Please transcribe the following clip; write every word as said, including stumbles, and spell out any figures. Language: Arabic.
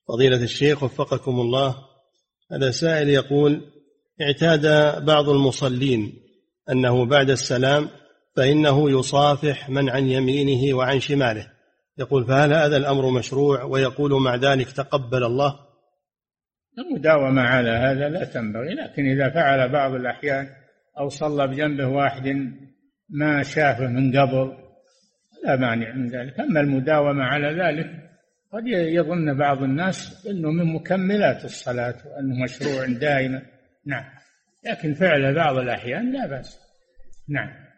فضيلة الشيخ وفقكم الله، هذا سائل يقول: اعتاد بعض المصلين أنه بعد السلام فإنه يصافح من عن يمينه وعن شماله، يقول فهل هذا الأمر مشروع؟ ويقول مع ذلك تقبل الله. المداومة على هذا لا تنبغي، لكن إذا فعل بعض الأحيان أو صلى بجنبه واحد ما شافه من قبل لا مانع من ذلك. أما المداومة على ذلك قد يظن بعض الناس أنه من مكملات الصلاة وأنه مشروع دائما. نعم، لكن فعل بعض الأحيان لا بأس. نعم.